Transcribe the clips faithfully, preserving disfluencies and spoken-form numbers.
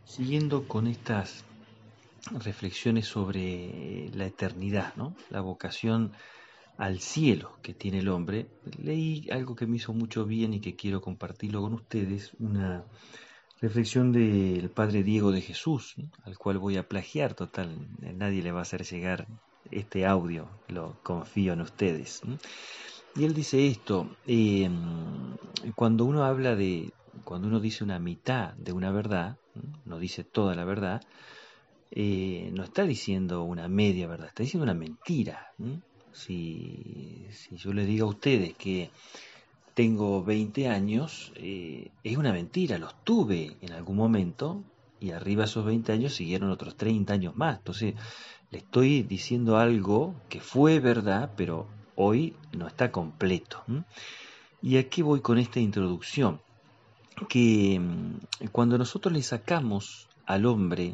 Siguiendo con estas reflexiones sobre la eternidad, ¿no? La vocación al cielo que tiene el hombre, leí algo que me hizo mucho bien y que quiero compartirlo con ustedes, una reflexión del padre Diego de Jesús, ¿no? Al cual voy a plagiar, total, nadie le va a hacer llegar este audio, lo confío en ustedes, ¿no? Y él dice esto, eh, cuando uno habla de, cuando uno dice una mitad de una verdad, ¿no? No dice toda la verdad, eh, no está diciendo una media verdad, está diciendo una mentira. ¿No? Si, si yo les digo a ustedes que tengo veinte años, eh, es una mentira, los tuve en algún momento y arriba de esos veinte años siguieron otros treinta años más. Entonces, le estoy diciendo algo que fue verdad, pero hoy no está completo. ¿Mm? Y aquí voy con esta introducción, que mm, cuando nosotros le sacamos al hombre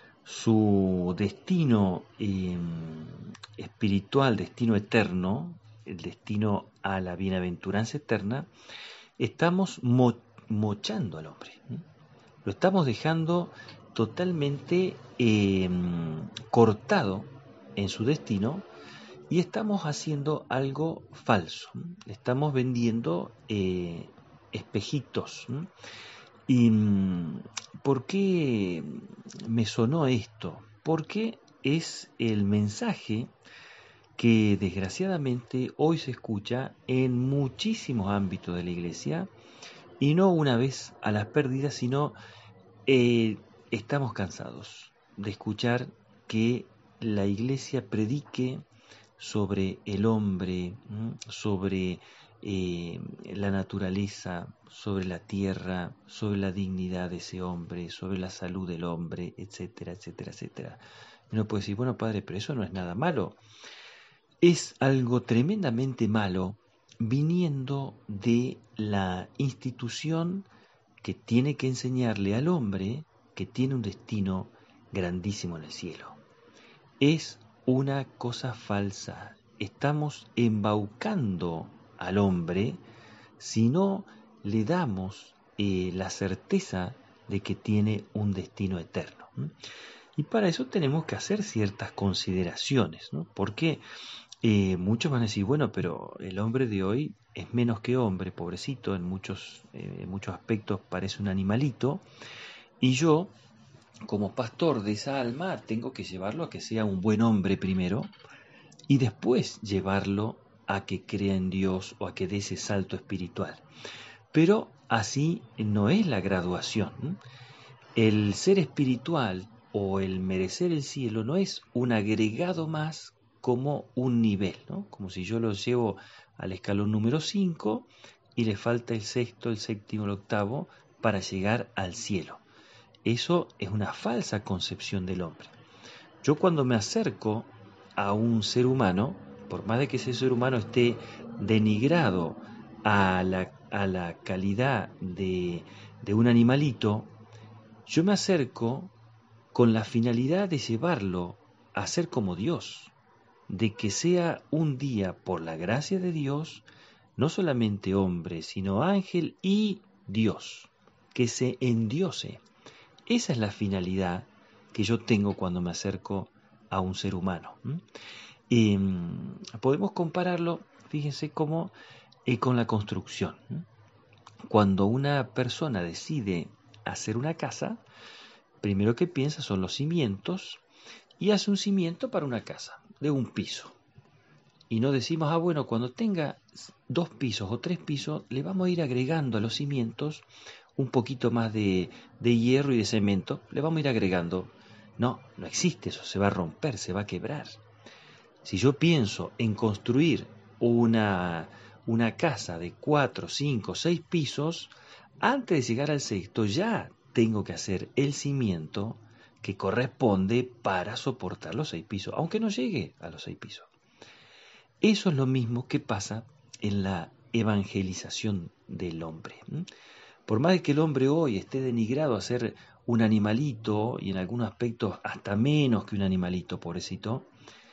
su destino eh, espiritual, destino eterno, el destino a la bienaventuranza eterna, estamos mo mochando al hombre. ¿Sí? Lo estamos dejando totalmente eh, cortado en su destino y estamos haciendo algo falso. ¿Sí? Estamos vendiendo eh, espejitos. ¿Sí? ¿Y por qué me sonó esto? Porque es el mensaje que desgraciadamente hoy se escucha en muchísimos ámbitos de la iglesia y no una vez a las pérdidas, sino eh, estamos cansados de escuchar que la iglesia predique sobre el hombre, ¿m? sobre eh, la naturaleza, sobre la tierra, sobre la dignidad de ese hombre, sobre la salud del hombre, etcétera, etcétera, etcétera. Y uno puede decir, bueno, padre, pero eso no es nada malo. Es algo tremendamente malo viniendo de la institución que tiene que enseñarle al hombre que tiene un destino grandísimo en el cielo. Es una cosa falsa. Estamos embaucando al hombre si no le damos eh, la certeza de que tiene un destino eterno. ¿Mm? Y para eso tenemos que hacer ciertas consideraciones, ¿no? Porque eh, muchos van a decir, bueno, pero el hombre de hoy es menos que hombre, pobrecito, en muchos, eh, en muchos aspectos parece un animalito, y yo, como pastor de esa alma, tengo que llevarlo a que sea un buen hombre primero, y después llevarlo a que crea en Dios o a que dé ese salto espiritual. Pero así no es la graduación. El ser espiritual o el merecer el cielo no es un agregado más como un nivel, ¿no? Como si yo lo llevo al escalón número cinco y le falta el sexto, el séptimo, el octavo para llegar al cielo. Eso es una falsa concepción del hombre. Yo cuando me acerco a un ser humano, por más de que ese ser humano esté denigrado a la, a la calidad de, de un animalito, yo me acerco con la finalidad de llevarlo a ser como Dios, de que sea un día, por la gracia de Dios, no solamente hombre, sino ángel y Dios, que se endiose. Esa es la finalidad que yo tengo cuando me acerco a un ser humano. Eh, podemos compararlo, fíjense, como eh, con la construcción. Cuando una persona decide hacer una casa, primero que piensa son los cimientos y hace un cimiento para una casa de un piso. Y no decimos, ah, bueno, cuando tenga dos pisos o tres pisos, le vamos a ir agregando a los cimientos un poquito más de, de hierro y de cemento, le vamos a ir agregando. No, no existe eso, se va a romper, se va a quebrar. Si yo pienso en construir una, una casa de cuatro, cinco, seis pisos, antes de llegar al sexto ya tengo que hacer el cimiento que corresponde para soportar los seis pisos, aunque no llegue a los seis pisos. Eso es lo mismo que pasa en la evangelización del hombre. Por más de que el hombre hoy esté denigrado a ser un animalito, y en algunos aspectos hasta menos que un animalito, pobrecito,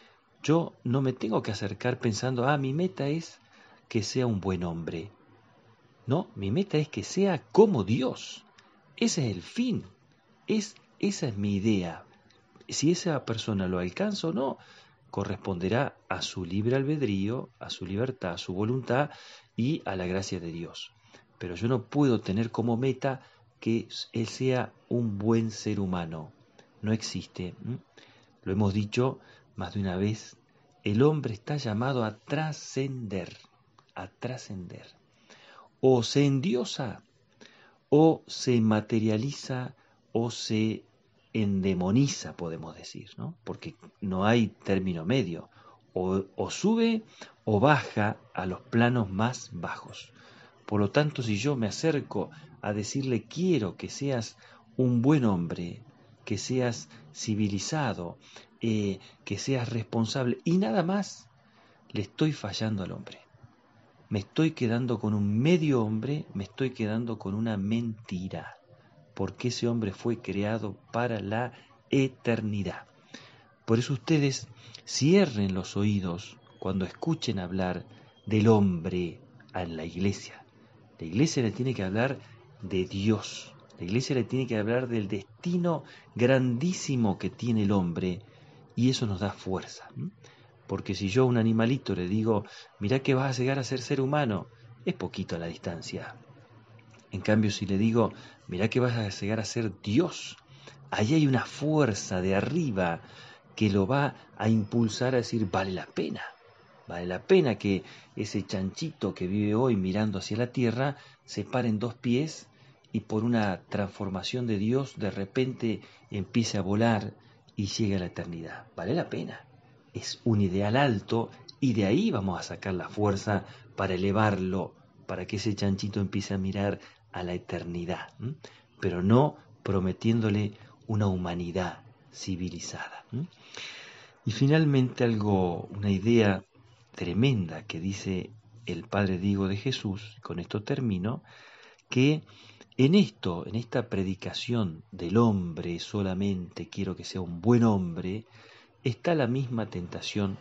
yo no me tengo que acercar pensando, ah, mi meta es que sea un buen hombre. No, mi meta es que sea como Dios. Ese es el fin. Es esa es mi idea. Si esa persona lo alcanza o no, corresponderá a su libre albedrío, a su libertad, a su voluntad y a la gracia de Dios. Pero yo no puedo tener como meta que él sea un buen ser humano. No existe. ¿m? Lo hemos dicho más de una vez, el hombre está llamado a trascender, a trascender. O se endiosa, o se materializa, o se endemoniza, podemos decir, ¿no? Porque no hay término medio. O, o sube o baja a los planos más bajos. Por lo tanto, si yo me acerco a decirle quiero que seas un buen hombre, que seas civilizado, eh, que seas responsable y nada más, le estoy fallando al hombre. Me estoy quedando con un medio hombre, me estoy quedando con una mentira, porque ese hombre fue creado para la eternidad. Por eso ustedes cierren los oídos cuando escuchen hablar del hombre en la iglesia. La iglesia le tiene que hablar de Dios. La iglesia le tiene que hablar del destino grandísimo que tiene el hombre y eso nos da fuerza. Porque si yo a un animalito le digo, mirá que vas a llegar a ser ser humano, es poquito a la distancia. En cambio, si le digo, mirá que vas a llegar a ser Dios, ahí hay una fuerza de arriba que lo va a impulsar a decir, vale la pena. Vale la pena que ese chanchito que vive hoy mirando hacia la tierra se pare en dos pies y por una transformación de Dios de repente empiece a volar y llegue a la eternidad. Vale la pena. Es un ideal alto y de ahí vamos a sacar la fuerza para elevarlo, para que ese chanchito empiece a mirar a la eternidad, ¿m? Pero no prometiéndole una humanidad civilizada. ¿m? Y finalmente algo, una idea tremenda que dice el Padre Diego de Jesús, con esto termino, que en esto, en esta predicación del hombre solamente, quiero que sea un buen hombre, está la misma tentación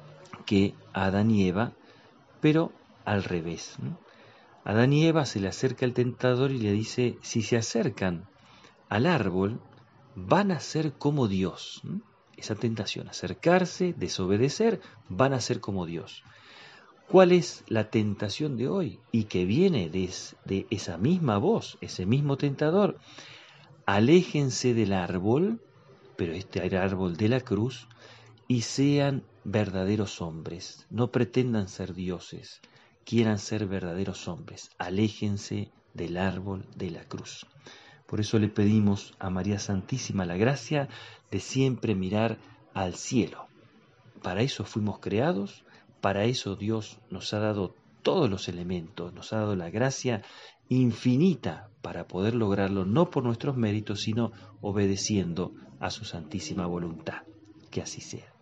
que a Adán y Eva, pero al revés. ¿no? Adán y Eva se le acerca el tentador y le dice, si se acercan al árbol, van a ser como Dios. ¿no? Esa tentación, acercarse, desobedecer, van a ser como Dios. ¿Cuál es la tentación de hoy? Y que viene de, de esa misma voz, ese mismo tentador. Aléjense del árbol, pero este árbol de la cruz, y sean verdaderos hombres. No pretendan ser dioses, quieran ser verdaderos hombres. Aléjense del árbol de la cruz. Por eso le pedimos a María Santísima la gracia de siempre mirar al cielo. Para eso fuimos creados, para eso Dios nos ha dado todos los elementos, nos ha dado la gracia infinita para poder lograrlo, no por nuestros méritos, sino obedeciendo a su santísima voluntad. Que así sea.